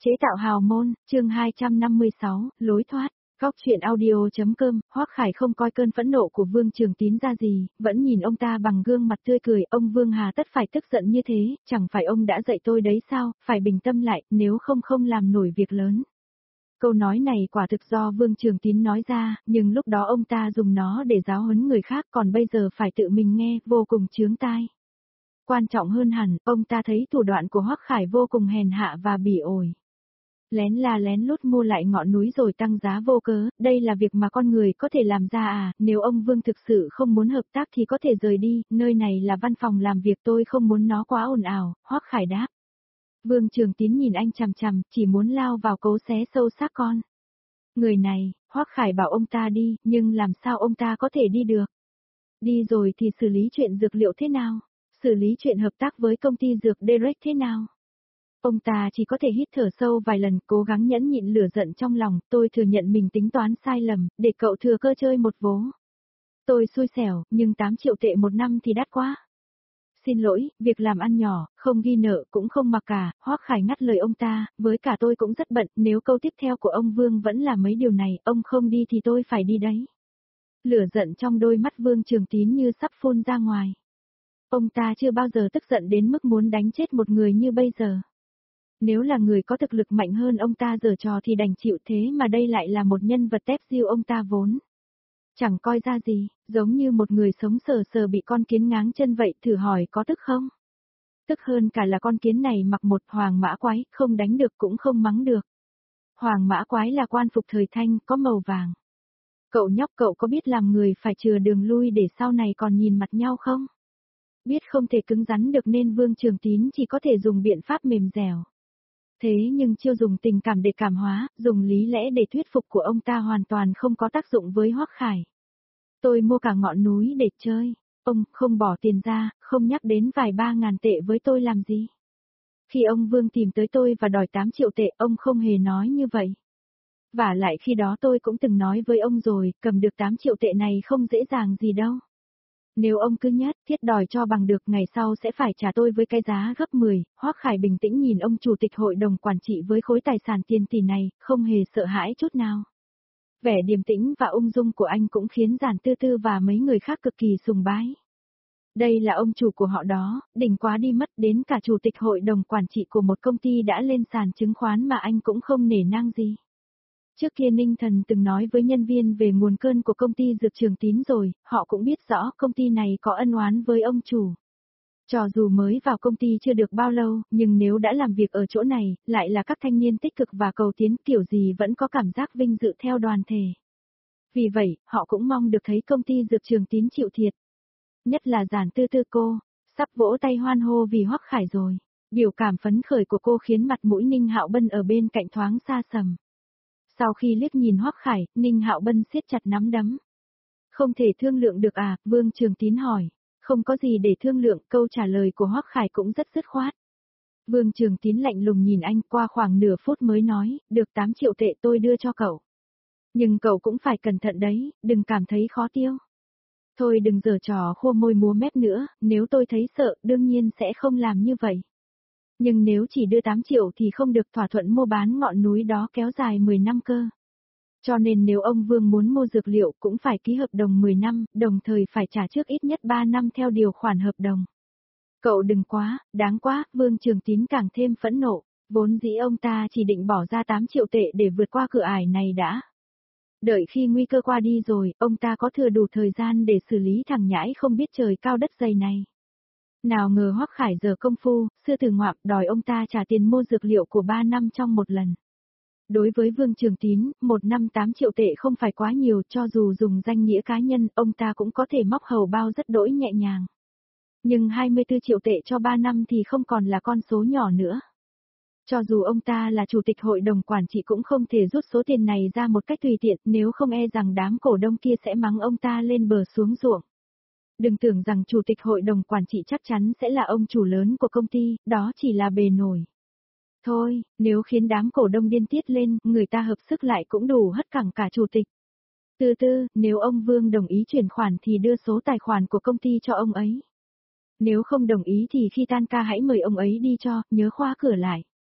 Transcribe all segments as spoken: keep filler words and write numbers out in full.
Chế tạo hào môn, chương hai trăm năm mươi sáu, lối thoát. Góc chuyện audio.com, Hoắc Khải không coi cơn phẫn nộ của Vương Trường Tín ra gì, vẫn nhìn ông ta bằng gương mặt tươi cười, ông Vương hà tất phải tức giận như thế, chẳng phải ông đã dạy tôi đấy sao, phải bình tâm lại, nếu không không làm nổi việc lớn. Câu nói này quả thực do Vương Trường Tín nói ra, nhưng lúc đó ông ta dùng nó để giáo huấn người khác, còn bây giờ phải tự mình nghe, vô cùng chướng tai. Quan trọng hơn hẳn, ông ta thấy thủ đoạn của Hoắc Khải vô cùng hèn hạ và bỉ ổi. Lén là lén lút mua lại ngọn núi rồi tăng giá vô cớ, đây là việc mà con người có thể làm ra à, nếu ông Vương thực sự không muốn hợp tác thì có thể rời đi, nơi này là văn phòng làm việc, tôi không muốn nó quá ồn ào, Hoắc Khải đáp. Vương Trường Tín nhìn anh chằm chằm, chỉ muốn lao vào cố xé sâu xác con. Người này, Hoắc Khải bảo ông ta đi, nhưng làm sao ông ta có thể đi được? Đi rồi thì xử lý chuyện dược liệu thế nào? Xử lý chuyện hợp tác với công ty dược Direct thế nào? Ông ta chỉ có thể hít thở sâu vài lần, cố gắng nhẫn nhịn lửa giận trong lòng, tôi thừa nhận mình tính toán sai lầm, để cậu thừa cơ chơi một vố. Tôi xui xẻo, nhưng tám triệu tệ một năm thì đắt quá. Xin lỗi, việc làm ăn nhỏ, không ghi nợ cũng không mặc cả, Hoắc Khải ngắt lời ông ta, với cả tôi cũng rất bận, nếu câu tiếp theo của ông Vương vẫn là mấy điều này, ông không đi thì tôi phải đi đấy. Lửa giận trong đôi mắt Vương Trường Tín như sắp phun ra ngoài. Ông ta chưa bao giờ tức giận đến mức muốn đánh chết một người như bây giờ. Nếu là người có thực lực mạnh hơn ông ta giở trò thì đành chịu, thế mà đây lại là một nhân vật tép diêu ông ta vốn chẳng coi ra gì, giống như một người sống sờ sờ bị con kiến ngáng chân vậy, thử hỏi có tức không? Tức hơn cả là con kiến này mặc một hoàng mã quái, không đánh được cũng không mắng được. Hoàng mã quái là quan phục thời Thanh, có màu vàng. Cậu nhóc, cậu có biết làm người phải chừa đường lui để sau này còn nhìn mặt nhau không? Biết không thể cứng rắn được nên Vương Trường Tín chỉ có thể dùng biện pháp mềm dẻo. Thế nhưng chiêu dùng tình cảm để cảm hóa, dùng lý lẽ để thuyết phục của ông ta hoàn toàn không có tác dụng với Hoắc Khải. Tôi mua cả ngọn núi để chơi, ông không bỏ tiền ra, không nhắc đến vài ba ngàn tệ với tôi làm gì. Khi ông Vương tìm tới tôi và đòi tám triệu tệ, ông không hề nói như vậy. Vả lại khi đó tôi cũng từng nói với ông rồi, cầm được tám triệu tệ này không dễ dàng gì đâu. Nếu ông cứ nhất thiết đòi cho bằng được, ngày sau sẽ phải trả tôi với cái giá gấp mười, Hoắc Khải bình tĩnh nhìn ông chủ tịch hội đồng quản trị với khối tài sản tiền tỷ này, không hề sợ hãi chút nào. Vẻ điềm tĩnh và ung dung của anh cũng khiến Giản Tư Tư và mấy người khác cực kỳ sùng bái. Đây là ông chủ của họ đó, đỉnh quá đi mất, đến cả chủ tịch hội đồng quản trị của một công ty đã lên sàn chứng khoán mà anh cũng không nể nang gì. Trước kia Ninh Thần từng nói với nhân viên về nguồn cơn của công ty Dược Trường Tín rồi, họ cũng biết rõ công ty này có ân oán với ông chủ. Cho dù mới vào công ty chưa được bao lâu, nhưng nếu đã làm việc ở chỗ này, lại là các thanh niên tích cực và cầu tiến, kiểu gì vẫn có cảm giác vinh dự theo đoàn thể. Vì vậy, họ cũng mong được thấy công ty Dược Trường Tín chịu thiệt. Nhất là Giản Tư Tư cô, sắp vỗ tay hoan hô vì Hoắc Khải rồi. Biểu cảm phấn khởi của cô khiến mặt mũi Ninh Hạo Bân ở bên cạnh thoáng xa sầm. Sau khi liếc nhìn Hoắc Khải, Ninh Hạo Bân siết chặt nắm đấm. Không thể thương lượng được à, Vương Trường Tín hỏi. Không có gì để thương lượng, câu trả lời của Hoắc Khải cũng rất dứt khoát. Vương Trường Tín lạnh lùng nhìn anh, qua khoảng nửa phút mới nói, được tám triệu tệ tôi đưa cho cậu. Nhưng cậu cũng phải cẩn thận đấy, đừng cảm thấy khó tiêu. Thôi đừng giở trò khua môi múa mép nữa, nếu tôi thấy sợ, đương nhiên sẽ không làm như vậy. Nhưng nếu chỉ đưa tám triệu thì không được, thỏa thuận mua bán ngọn núi đó kéo dài mười năm cơ. Cho nên nếu ông Vương muốn mua dược liệu cũng phải ký hợp đồng mười năm, đồng thời phải trả trước ít nhất ba năm theo điều khoản hợp đồng. Cậu đừng quá, đáng quá, Vương Trường Tín càng thêm phẫn nộ, vốn dĩ ông ta chỉ định bỏ ra tám triệu tệ để vượt qua cửa ải này đã. Đợi khi nguy cơ qua đi rồi, ông ta có thừa đủ thời gian để xử lý thằng nhãi không biết trời cao đất dày này. Nào ngờ Hoắc Khải giờ công phu, sư tử ngoạm đòi ông ta trả tiền mua dược liệu của ba năm trong một lần. Đối với Vương Trường Tín, một năm tám triệu tệ không phải quá nhiều, cho dù dùng danh nghĩa cá nhân, ông ta cũng có thể móc hầu bao rất đỗi nhẹ nhàng. Nhưng hai mươi tư triệu tệ cho ba năm thì không còn là con số nhỏ nữa. Cho dù ông ta là chủ tịch hội đồng quản trị cũng không thể rút số tiền này ra một cách tùy tiện, nếu không e rằng đám cổ đông kia sẽ mắng ông ta lên bờ xuống ruộng. Đừng tưởng rằng chủ tịch hội đồng quản trị chắc chắn sẽ là ông chủ lớn của công ty, đó chỉ là bề nổi. Thôi, nếu khiến đám cổ đông điên tiết lên, người ta hợp sức lại cũng đủ hất cẳng cả chủ tịch. Từ từ, nếu ông Vương đồng ý chuyển khoản thì đưa số tài khoản của công ty cho ông ấy. Nếu không đồng ý thì khi tan ca hãy mời ông ấy đi cho, nhớ khóa cửa lại.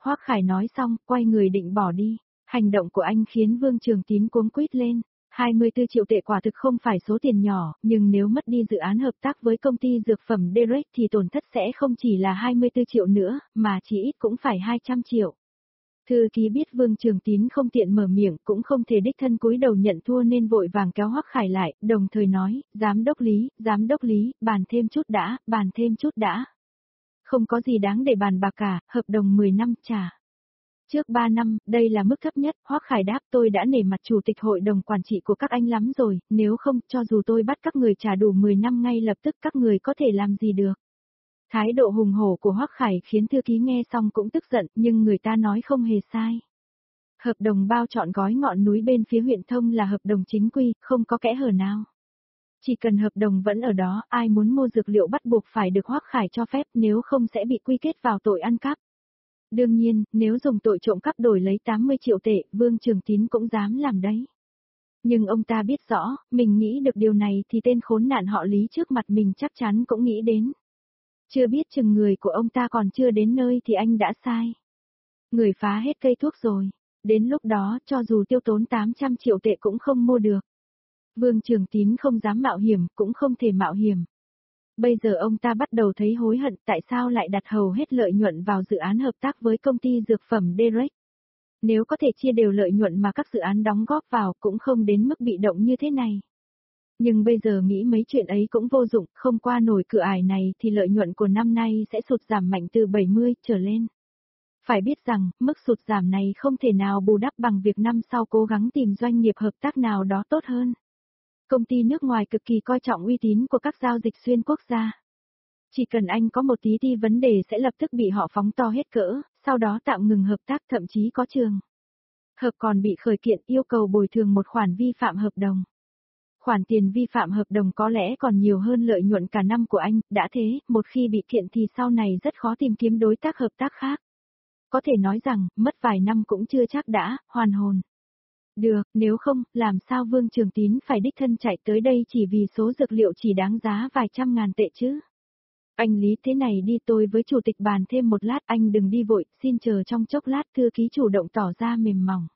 Hoắc Khải nói xong, quay người định bỏ đi. Hành động của anh khiến Vương Trường Tín cuống quýt lên. hai mươi tư triệu tệ quả thực không phải số tiền nhỏ, nhưng nếu mất đi dự án hợp tác với công ty dược phẩm Derek thì tổn thất sẽ không chỉ là hai mươi tư triệu nữa, mà chỉ ít cũng phải hai trăm triệu. Thư ký biết Vương Trường Tín không tiện mở miệng, cũng không thể đích thân cúi đầu nhận thua nên vội vàng kéo Hoắc Khải lại, đồng thời nói, giám đốc Lý, giám đốc Lý, bàn thêm chút đã, bàn thêm chút đã. Không có gì đáng để bàn bạc cả, hợp đồng mười năm trả. Trước ba năm, đây là mức thấp nhất, Hoắc Khải đáp tôi đã nể mặt chủ tịch hội đồng quản trị của các anh lắm rồi, nếu không, cho dù tôi bắt các người trả đủ mười năm ngay lập tức các người có thể làm gì được. Thái độ hùng hổ của Hoắc Khải khiến thư ký nghe xong cũng tức giận, nhưng người ta nói không hề sai. Hợp đồng bao trọn gói ngọn núi bên phía huyện Thông là hợp đồng chính quy, không có kẽ hở nào. Chỉ cần hợp đồng vẫn ở đó, ai muốn mua dược liệu bắt buộc phải được Hoắc Khải cho phép, nếu không sẽ bị quy kết vào tội ăn cắp. Đương nhiên, nếu dùng tội trộm cắp đổi lấy tám mươi triệu tệ, Vương Trường Tín cũng dám làm đấy. Nhưng ông ta biết rõ, mình nghĩ được điều này thì tên khốn nạn họ Lý trước mặt mình chắc chắn cũng nghĩ đến. Chưa biết chừng người của ông ta còn chưa đến nơi thì anh đã sai. Người phá hết cây thuốc rồi. Đến lúc đó, cho dù tiêu tốn tám trăm triệu tệ cũng không mua được. Vương Trường Tín không dám mạo hiểm, cũng không thể mạo hiểm. Bây giờ ông ta bắt đầu thấy hối hận tại sao lại đặt hầu hết lợi nhuận vào dự án hợp tác với công ty dược phẩm Derek. Nếu có thể chia đều lợi nhuận mà các dự án đóng góp vào cũng không đến mức bị động như thế này. Nhưng bây giờ nghĩ mấy chuyện ấy cũng vô dụng, không qua nổi cửa ải này thì lợi nhuận của năm nay sẽ sụt giảm mạnh từ bảy mươi trở lên. Phải biết rằng, mức sụt giảm này không thể nào bù đắp bằng việc năm sau cố gắng tìm doanh nghiệp hợp tác nào đó tốt hơn. Công ty nước ngoài cực kỳ coi trọng uy tín của các giao dịch xuyên quốc gia. Chỉ cần anh có một tí ti vấn đề sẽ lập tức bị họ phóng to hết cỡ, sau đó tạm ngừng hợp tác thậm chí có trường hợp còn bị khởi kiện yêu cầu bồi thường một khoản vi phạm hợp đồng. Khoản tiền vi phạm hợp đồng có lẽ còn nhiều hơn lợi nhuận cả năm của anh, đã thế, một khi bị kiện thì sau này rất khó tìm kiếm đối tác hợp tác khác. Có thể nói rằng, mất vài năm cũng chưa chắc đã hoàn hồn. Được, nếu không, làm sao Vương Trường Tín phải đích thân chạy tới đây chỉ vì số dược liệu chỉ đáng giá vài trăm ngàn tệ chứ? Anh Lý thế này đi, tôi với chủ tịch bàn thêm một lát, anh đừng đi vội, xin chờ trong chốc lát. Thư ký chủ động tỏ ra mềm mỏng.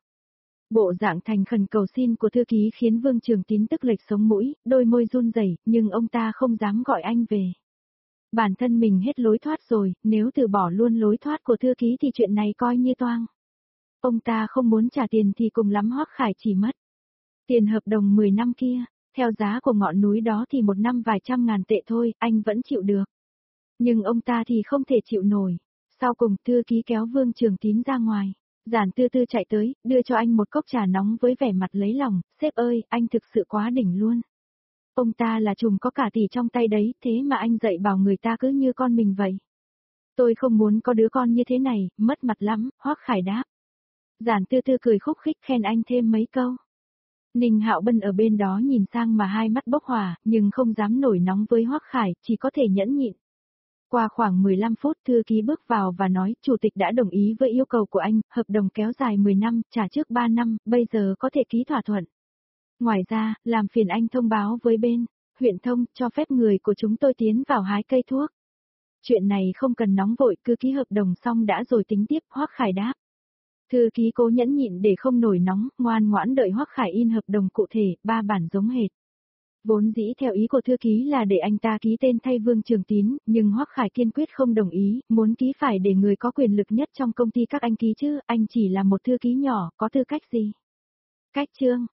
Bộ dạng thành khẩn cầu xin của thư ký khiến Vương Trường Tín tức lệch sống mũi, đôi môi run rẩy, nhưng ông ta không dám gọi anh về. Bản thân mình hết lối thoát rồi, nếu từ bỏ luôn lối thoát của thư ký thì chuyện này coi như toang. Ông ta không muốn trả tiền thì cùng lắm Hoắc Khải chỉ mất tiền hợp đồng mười năm kia, theo giá của ngọn núi đó thì một năm vài trăm ngàn tệ thôi, anh vẫn chịu được. Nhưng ông ta thì không thể chịu nổi. Sau cùng thư ký kéo Vương Trường Tín ra ngoài. Giản Tư Tư chạy tới, đưa cho anh một cốc trà nóng với vẻ mặt lấy lòng, sếp ơi, anh thực sự quá đỉnh luôn. Ông ta là trùm có cả tỷ trong tay đấy, thế mà anh dạy bảo người ta cứ như con mình vậy. Tôi không muốn có đứa con như thế này, mất mặt lắm, Hoắc Khải đáp. Giản Tư Tư cười khúc khích khen anh thêm mấy câu. Ninh Hạo Bân ở bên đó nhìn sang mà hai mắt bốc hỏa, nhưng không dám nổi nóng với Hoắc Khải, chỉ có thể nhẫn nhịn. Qua khoảng mười lăm phút thư ký bước vào và nói, chủ tịch đã đồng ý với yêu cầu của anh, hợp đồng kéo dài mười năm, trả trước ba năm, bây giờ có thể ký thỏa thuận. Ngoài ra, làm phiền anh thông báo với bên huyện Thông, cho phép người của chúng tôi tiến vào hái cây thuốc. Chuyện này không cần nóng vội, cứ ký hợp đồng xong đã rồi tính tiếp, Hoắc Khải đáp. Thư ký cố nhẫn nhịn để không nổi nóng, ngoan ngoãn đợi Hoắc Khải in hợp đồng cụ thể, ba bản giống hệt. Vốn dĩ theo ý của thư ký là để anh ta ký tên thay Vương Trường Tín, nhưng Hoắc Khải kiên quyết không đồng ý, muốn ký phải để người có quyền lực nhất trong công ty các anh ký chứ, anh chỉ là một thư ký nhỏ, có tư cách gì? Cách chương